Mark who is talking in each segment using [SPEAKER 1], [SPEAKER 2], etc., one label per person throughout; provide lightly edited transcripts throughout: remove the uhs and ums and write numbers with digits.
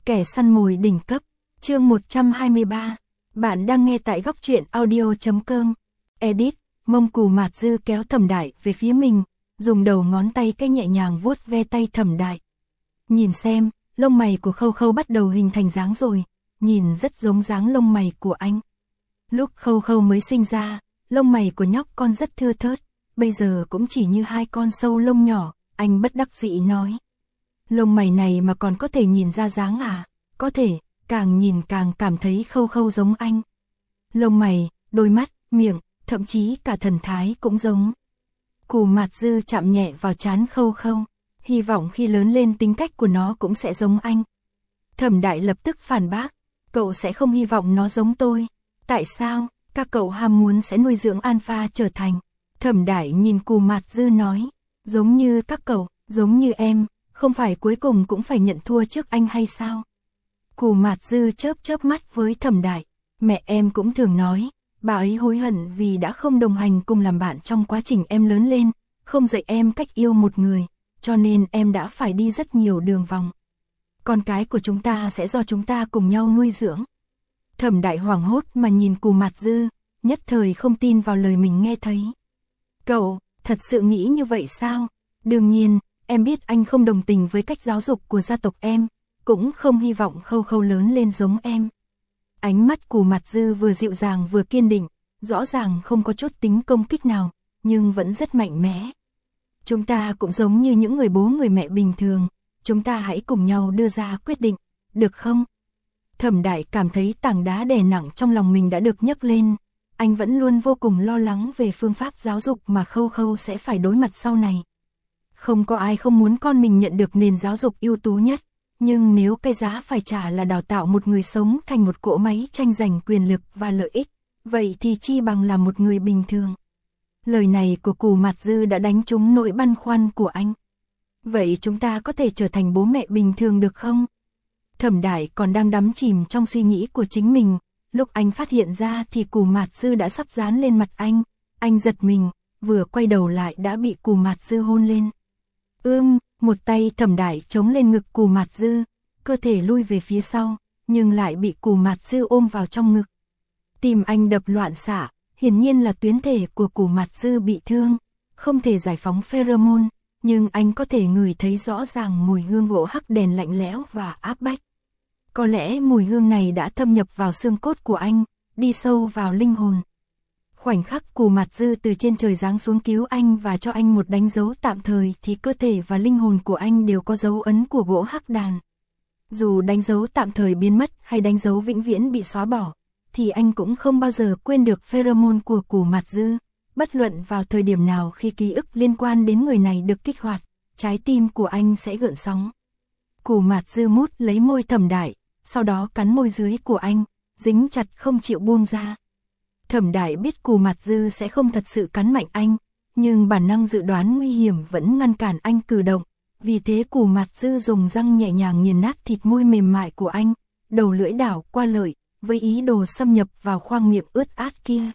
[SPEAKER 1] Kẻ săn mồi đỉnh cấp, chương 123. Bạn đang nghe tại góc truyện audio.com. Edit, mông Cù Mạt Dư kéo Thẩm Đại về phía mình, dùng đầu ngón tay cái nhẹ nhàng vuốt ve tay Thẩm Đại. Nhìn xem, lông mày của Khâu Khâu bắt đầu hình thành dáng rồi, nhìn rất giống dáng lông mày của anh. Lúc Khâu Khâu mới sinh ra, lông mày của nhóc con rất thưa thớt, bây giờ cũng chỉ như hai con sâu lông nhỏ, anh bất đắc dĩ nói. Lông mày này mà còn có thể nhìn ra dáng à? Có thể, càng nhìn càng cảm thấy Khâu Khâu giống anh. Lông mày, đôi mắt, miệng, thậm chí cả thần thái cũng giống. Cù Mạt Dư chạm nhẹ vào trán Khâu Khâu, hy vọng khi lớn lên tính cách của nó cũng sẽ giống anh. Thẩm Đại lập tức phản bác, cậu sẽ không hy vọng nó giống tôi. Tại sao? Các cậu ham muốn sẽ nuôi dưỡng alpha trở thành. Thẩm Đại nhìn Cù Mạt Dư nói, giống như các cậu, giống như em, không phải cuối cùng cũng phải nhận thua trước anh hay sao? Cù Mạt Dư chớp mắt với Thẩm Đại, mẹ em cũng thường nói, bà ấy hối hận vì đã không đồng hành cùng làm bạn trong quá trình em lớn lên, không dạy em cách yêu một người, cho nên em đã phải đi rất nhiều đường vòng. Con cái của chúng ta sẽ do chúng ta cùng nhau nuôi dưỡng. Thẩm Đại hoảng hốt mà nhìn Cù Mạt Dư, nhất thời không tin vào lời mình nghe thấy. Cậu, thật sự nghĩ như vậy sao? Đương nhiên, em biết anh không đồng tình với cách giáo dục của gia tộc em, cũng không hy vọng Khâu Khâu lớn lên giống em. Ánh mắt Cù Mạt Dư vừa dịu dàng vừa kiên định, rõ ràng không có chút tính công kích nào, nhưng vẫn rất mạnh mẽ. Chúng ta cũng giống như những người bố người mẹ bình thường, chúng ta hãy cùng nhau đưa ra quyết định, được không? Thẩm Đại cảm thấy tảng đá đè nặng trong lòng mình đã được nhấc lên, anh vẫn luôn vô cùng lo lắng về phương pháp giáo dục mà Khâu Khâu sẽ phải đối mặt sau này. Không có ai không muốn con mình nhận được nền giáo dục ưu tú nhất, nhưng nếu cái giá phải trả là đào tạo một người sống thành một cỗ máy tranh giành quyền lực và lợi ích, vậy thì chi bằng là một người bình thường. Lời này của Cù Mạt Dư đã đánh trúng nỗi băn khoăn của anh. Vậy chúng ta có thể trở thành bố mẹ bình thường được không? Thẩm Đại còn đang đắm chìm trong suy nghĩ của chính mình, lúc anh phát hiện ra thì Cù Mạt Dư đã sắp dán lên mặt anh giật mình, vừa quay đầu lại đã bị Cù Mạt Dư hôn lên. Một tay Thẩm Đại chống lên ngực Cù Mạt Dư, cơ thể lui về phía sau, nhưng lại bị Cù Mạt Dư ôm vào trong ngực. Tim anh đập loạn xạ, hiển nhiên là tuyến thể của Cù Mạt Dư bị thương, không thể giải phóng pheromone, nhưng anh có thể ngửi thấy rõ ràng mùi hương gỗ hắc đèn lạnh lẽo và áp bách. Có lẽ mùi hương này đã thâm nhập vào xương cốt của anh, đi sâu vào linh hồn. Khoảnh khắc Cù Mạt Dư từ trên trời giáng xuống cứu anh và cho anh một đánh dấu tạm thời thì cơ thể và linh hồn của anh đều có dấu ấn của gỗ hắc đàn. Dù đánh dấu tạm thời biến mất hay đánh dấu vĩnh viễn bị xóa bỏ, thì anh cũng không bao giờ quên được pheromone của Cù Mạt Dư. Bất luận vào thời điểm nào khi ký ức liên quan đến người này được kích hoạt, trái tim của anh sẽ gợn sóng. Cù Mạt Dư mút lấy môi Thẩm Đại, sau đó cắn môi dưới của anh, dính chặt không chịu buông ra. Thẩm Đại biết Cù Mạt Dư sẽ không thật sự cắn mạnh anh, nhưng bản năng dự đoán nguy hiểm vẫn ngăn cản anh cử động, vì thế Cù Mạt Dư dùng răng nhẹ nhàng nghiền nát thịt môi mềm mại của anh, đầu lưỡi đảo qua lợi, với ý đồ xâm nhập vào khoang miệng ướt át kia.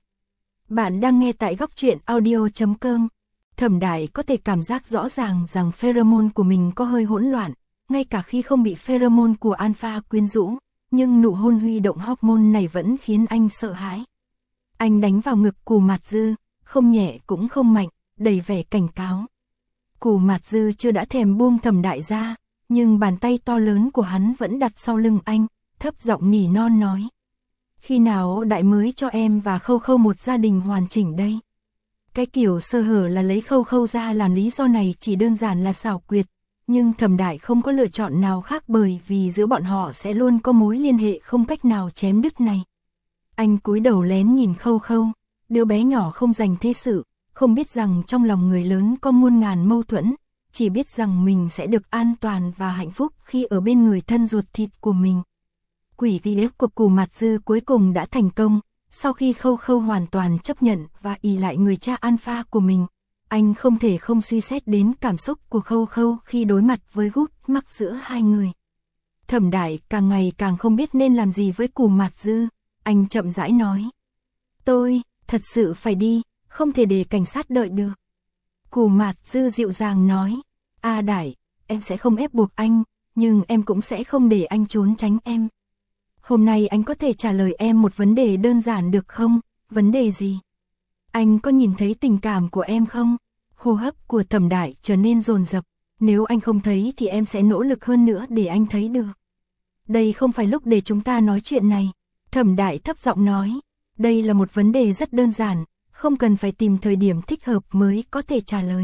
[SPEAKER 1] Bạn đang nghe tại góc truyện audio.com. Thẩm Đại có thể cảm giác rõ ràng rằng pheromone của mình có hơi hỗn loạn, ngay cả khi không bị pheromone của alpha quyến rũ, nhưng nụ hôn huy động hormone này vẫn khiến anh sợ hãi. Anh đánh vào ngực Cù Mạt Dư, không nhẹ cũng không mạnh, đầy vẻ cảnh cáo. Cù Mạt Dư chưa đã thèm buông Thẩm Đại ra, nhưng bàn tay to lớn của hắn vẫn đặt sau lưng anh, thấp giọng nỉ non nói. Khi nào Đại mới cho em và Khâu Khâu một gia đình hoàn chỉnh đây? Cái kiểu sơ hở là lấy Khâu Khâu ra làm lý do này chỉ đơn giản là xảo quyệt, nhưng Thẩm Đại không có lựa chọn nào khác bởi vì giữa bọn họ sẽ luôn có mối liên hệ không cách nào chém đứt này. Anh cúi đầu lén nhìn Khâu Khâu, đứa bé nhỏ không dành thế sự, không biết rằng trong lòng người lớn có muôn ngàn mâu thuẫn, chỉ biết rằng mình sẽ được an toàn và hạnh phúc khi ở bên người thân ruột thịt của mình. Quỷ ghi ép của Cù Mạt Dư cuối cùng đã thành công, sau khi Khâu Khâu hoàn toàn chấp nhận và ỷ lại người cha alpha của mình, anh không thể không suy xét đến cảm xúc của Khâu Khâu khi đối mặt với gút mắc giữa hai người. Thẩm Đại càng ngày càng không biết nên làm gì với Cù Mạt Dư, anh chậm rãi nói. Tôi, thật sự phải đi, không thể để cảnh sát đợi được. Cù Mạt Dư dịu dàng nói, Đại, em sẽ không ép buộc anh, nhưng em cũng sẽ không để anh trốn tránh em. Hôm nay anh có thể trả lời em một vấn đề đơn giản được không? Vấn đề gì? Anh có nhìn thấy tình cảm của em không? Hô hấp của Thẩm Đại trở nên dồn dập. Nếu anh không thấy thì em sẽ nỗ lực hơn nữa để anh thấy được. Đây không phải lúc để chúng ta nói chuyện này. Thẩm Đại thấp giọng nói. Đây là một vấn đề rất đơn giản, không cần phải tìm thời điểm thích hợp mới có thể trả lời.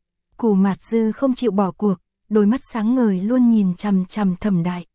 [SPEAKER 1] Cù Mạt Dư không chịu bỏ cuộc, đôi mắt sáng ngời luôn nhìn chằm chằm Thẩm Đại.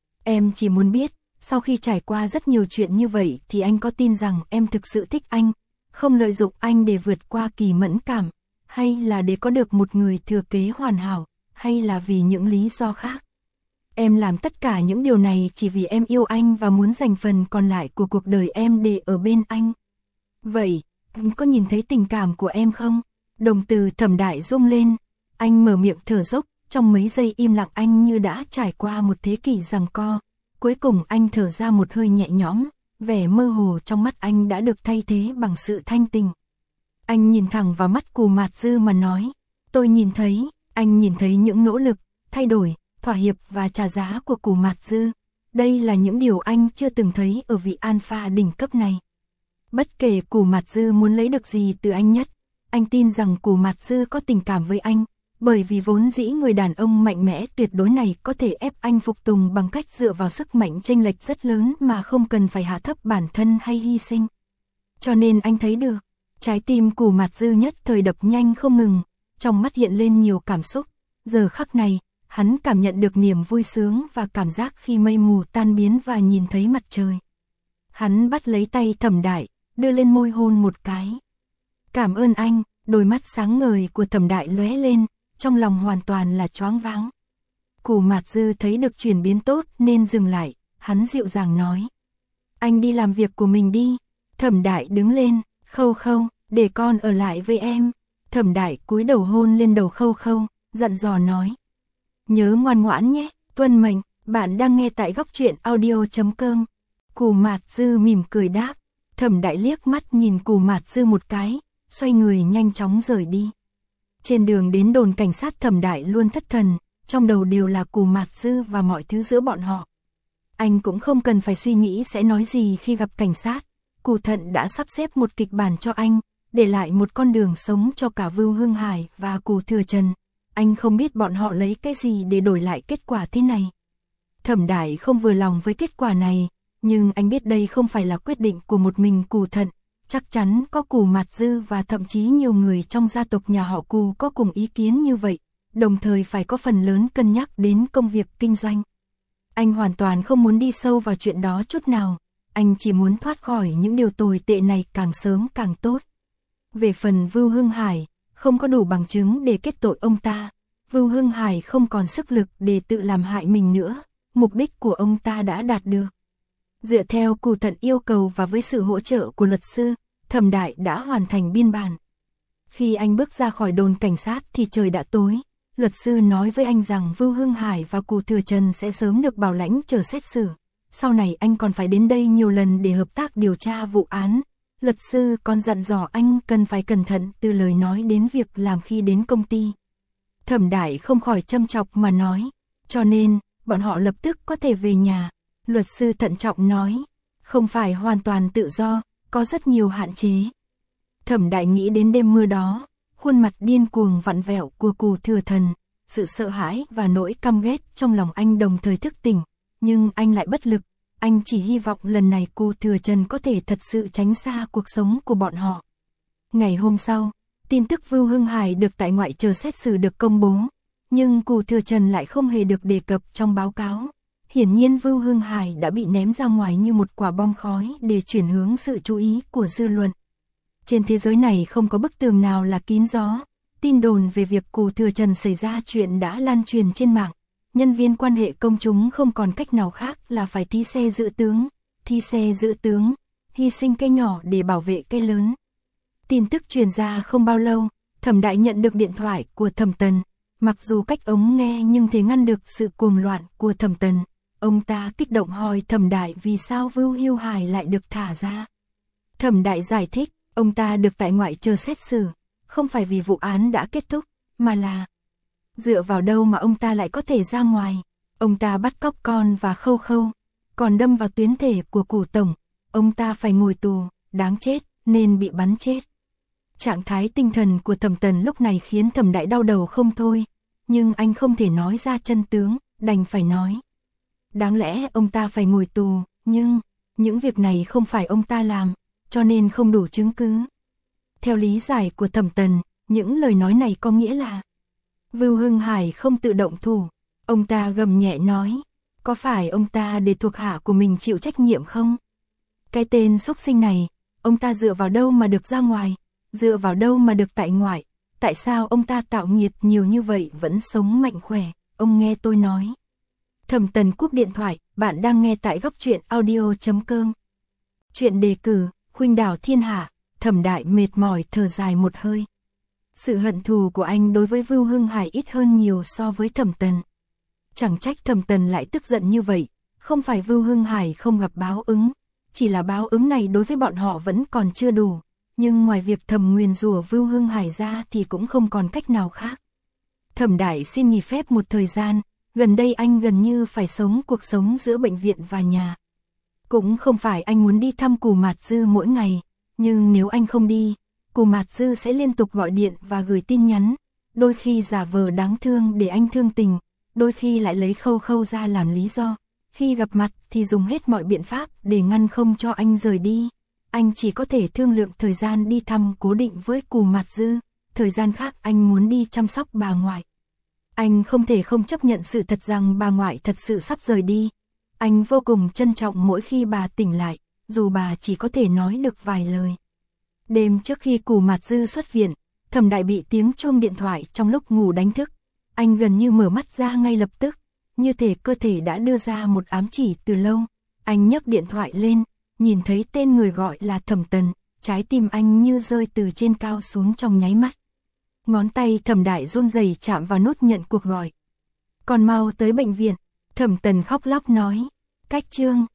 [SPEAKER 1] Em chỉ muốn biết, sau khi trải qua rất nhiều chuyện như vậy thì anh có tin rằng em thực sự thích anh, không lợi dụng anh để vượt qua kỳ mẫn cảm, hay là để có được một người thừa kế hoàn hảo, hay là vì những lý do khác. Em làm tất cả những điều này chỉ vì em yêu anh và muốn dành phần còn lại của cuộc đời em để ở bên anh. Vậy, anh có nhìn thấy tình cảm của em không? Đồng từ Thẩm Đại rung lên, anh mở miệng thở dốc, trong mấy giây im lặng anh như đã trải qua một thế kỷ giằng co. Cuối cùng anh thở ra một hơi nhẹ nhõm, vẻ mơ hồ trong mắt anh đã được thay thế bằng sự thanh tình. Anh nhìn thẳng vào mắt Cù Mạt Dư mà nói, tôi nhìn thấy, anh nhìn thấy những nỗ lực, thay đổi, thỏa hiệp và trả giá của Cù Mạt Dư. Đây là những điều anh chưa từng thấy ở vị alpha đỉnh cấp này. Bất kể Cù Mạt Dư muốn lấy được gì từ anh nhất, anh tin rằng Cù Mạt Dư có tình cảm với anh, bởi vì vốn dĩ người đàn ông mạnh mẽ tuyệt đối này có thể ép anh phục tùng bằng cách dựa vào sức mạnh chênh lệch rất lớn mà không cần phải hạ thấp bản thân hay hy sinh. Cho nên anh thấy được, trái tim Cù Mạt Dư nhất thời đập nhanh không ngừng, trong mắt hiện lên nhiều cảm xúc. Giờ khắc này, hắn cảm nhận được niềm vui sướng và cảm giác khi mây mù tan biến và nhìn thấy mặt trời. Hắn bắt lấy tay Thẩm Đại, đưa lên môi hôn một cái. Cảm ơn anh, đôi mắt sáng ngời của Thẩm Đại lóe lên, trong lòng hoàn toàn là choáng váng. Cù Mạt Dư thấy được chuyển biến tốt nên dừng lại, hắn dịu dàng nói. Anh đi làm việc của mình đi. Thẩm Đại đứng lên, Khâu Khâu, để con ở lại với em. Thẩm Đại cúi đầu hôn lên đầu Khâu Khâu, dặn dò nói. Nhớ ngoan ngoãn nhé, tuân mệnh, bạn đang nghe tại góc truyện audio.com. Cù Mạt Dư mỉm cười đáp. Thẩm Đại liếc mắt nhìn Cù Mạt Dư một cái, xoay người nhanh chóng rời đi. Trên đường đến đồn cảnh sát Thẩm Đại luôn thất thần, trong đầu đều là Cù Mạt Dư và mọi thứ giữa bọn họ. Anh cũng không cần phải suy nghĩ sẽ nói gì khi gặp cảnh sát. Cù Thận đã sắp xếp một kịch bản cho anh, để lại một con đường sống cho cả Vưu Hưng Hải và Cù Thừa Trần. Anh không biết bọn họ lấy cái gì để đổi lại kết quả thế này. Thẩm Đại không vừa lòng với kết quả này, nhưng anh biết đây không phải là quyết định của một mình Cù Thận. Chắc chắn có Cù Mạt Dư và thậm chí nhiều người trong gia tộc nhà họ Cù có cùng ý kiến như vậy, đồng thời phải có phần lớn cân nhắc đến công việc kinh doanh. Anh hoàn toàn không muốn đi sâu vào chuyện đó chút nào, anh chỉ muốn thoát khỏi những điều tồi tệ này càng sớm càng tốt. Về phần Vưu Hưng Hải, không có đủ bằng chứng để kết tội ông ta, Vưu Hưng Hải không còn sức lực để tự làm hại mình nữa, mục đích của ông ta đã đạt được. Dựa theo Cù Thận yêu cầu và với sự hỗ trợ của luật sư, Thẩm Đại đã hoàn thành biên bản. Khi anh bước ra khỏi đồn cảnh sát thì trời đã tối. Luật sư nói với anh rằng Vưu Hưng Hải và Cù Thừa Trần sẽ sớm được bảo lãnh chờ xét xử. Sau này anh còn phải đến đây nhiều lần để hợp tác điều tra vụ án. Luật sư còn dặn dò anh cần phải cẩn thận từ lời nói đến việc làm khi đến công ty. Thẩm Đại không khỏi châm chọc mà nói. Cho nên, bọn họ lập tức có thể về nhà. Luật sư thận trọng nói. Không phải hoàn toàn tự do, có rất nhiều hạn chế. Thẩm Đại nghĩ đến đêm mưa đó, khuôn mặt điên cuồng vặn vẹo của Cù Thừa Thần, sự sợ hãi và nỗi căm ghét trong lòng anh đồng thời thức tỉnh, nhưng anh lại bất lực, anh chỉ hy vọng lần này Cù Thừa Trần có thể thật sự tránh xa cuộc sống của bọn họ. Ngày hôm sau, tin tức Vưu Hưng Hải được tại ngoại chờ xét xử được công bố, nhưng Cù Thừa Trần lại không hề được đề cập trong báo cáo. Hiển nhiên Vưu Hưng Hải đã bị ném ra ngoài như một quả bom khói để chuyển hướng sự chú ý của dư luận. Trên thế giới này không có bức tường nào là kín gió, tin đồn về việc Cù Thừa Trần xảy ra chuyện đã lan truyền trên mạng. Nhân viên quan hệ công chúng không còn cách nào khác là phải thi xe dự tướng, hy sinh cái nhỏ để bảo vệ cái lớn. Tin tức truyền ra không bao lâu, Thẩm Đại nhận được điện thoại của Thẩm Tần. Mặc dù cách ống nghe nhưng thể ngăn được sự cuồng loạn của Thẩm Tần. Ông ta kích động hỏi Thẩm Đại vì sao Vưu Hưu Hải lại được thả ra. Thẩm Đại giải thích, ông ta được tại ngoại chờ xét xử, không phải vì vụ án đã kết thúc, mà là dựa vào đâu mà ông ta lại có thể ra ngoài. Ông ta bắt cóc con và Khâu Khâu, còn đâm vào tuyến thể của Củ tổng, ông ta phải ngồi tù, đáng chết, nên bị bắn chết. Trạng thái tinh thần của Thẩm Tần lúc này khiến Thẩm Đại đau đầu không thôi, nhưng anh không thể nói ra chân tướng, đành phải nói. Đáng lẽ ông ta phải ngồi tù, nhưng những việc này không phải ông ta làm, cho nên không đủ chứng cứ. Theo lý giải của Thẩm Tần, những lời nói này có nghĩa là Vưu Hưng Hải không tự động thủ. Ông ta gầm nhẹ nói, có phải ông ta để thuộc hạ của mình chịu trách nhiệm không? Cái tên xúc sinh này, ông ta dựa vào đâu mà được ra ngoài, dựa vào đâu mà được tại ngoại, tại sao ông ta tạo nghiệt nhiều như vậy vẫn sống mạnh khỏe, ông nghe tôi nói. Thẩm Tần cúp điện thoại, bạn đang nghe tại góc truyện audio.com. Chuyện đề cử, khuynh đảo thiên hạ, Thẩm Đại mệt mỏi thở dài một hơi. Sự hận thù của anh đối với Vưu Hưng Hải ít hơn nhiều so với Thẩm Tần. Chẳng trách Thẩm Tần lại tức giận như vậy, không phải Vưu Hưng Hải không gặp báo ứng, chỉ là báo ứng này đối với bọn họ vẫn còn chưa đủ, nhưng ngoài việc thầm nguyền rủa Vưu Hưng Hải ra thì cũng không còn cách nào khác. Thẩm Đại xin nghỉ phép một thời gian, gần đây anh gần như phải sống cuộc sống giữa bệnh viện và nhà. Cũng không phải anh muốn đi thăm Cù Mạt Dư mỗi ngày, nhưng nếu anh không đi, Cù Mạt Dư sẽ liên tục gọi điện và gửi tin nhắn, đôi khi giả vờ đáng thương để anh thương tình, đôi khi lại lấy Khâu Khâu ra làm lý do, khi gặp mặt thì dùng hết mọi biện pháp để ngăn không cho anh rời đi. Anh chỉ có thể thương lượng thời gian đi thăm cố định với Cù Mạt Dư, thời gian khác anh muốn đi chăm sóc bà ngoại. Anh không thể không chấp nhận sự thật rằng bà ngoại thật sự sắp rời đi. Anh vô cùng trân trọng mỗi khi bà tỉnh lại, dù bà chỉ có thể nói được vài lời. Đêm trước khi Cù Mạt Dư xuất viện, Thẩm Đại bị tiếng chuông điện thoại trong lúc ngủ đánh thức. Anh gần như mở mắt ra ngay lập tức, như thể cơ thể đã đưa ra một ám chỉ từ lâu. Anh nhấc điện thoại lên, nhìn thấy tên người gọi là Thẩm Tần, trái tim anh như rơi từ trên cao xuống trong nháy mắt. Ngón tay Thẩm Đại run rẩy chạm vào nút nhận cuộc gọi. Còn mau tới bệnh viện, Thẩm Tần khóc lóc nói, cách Trương,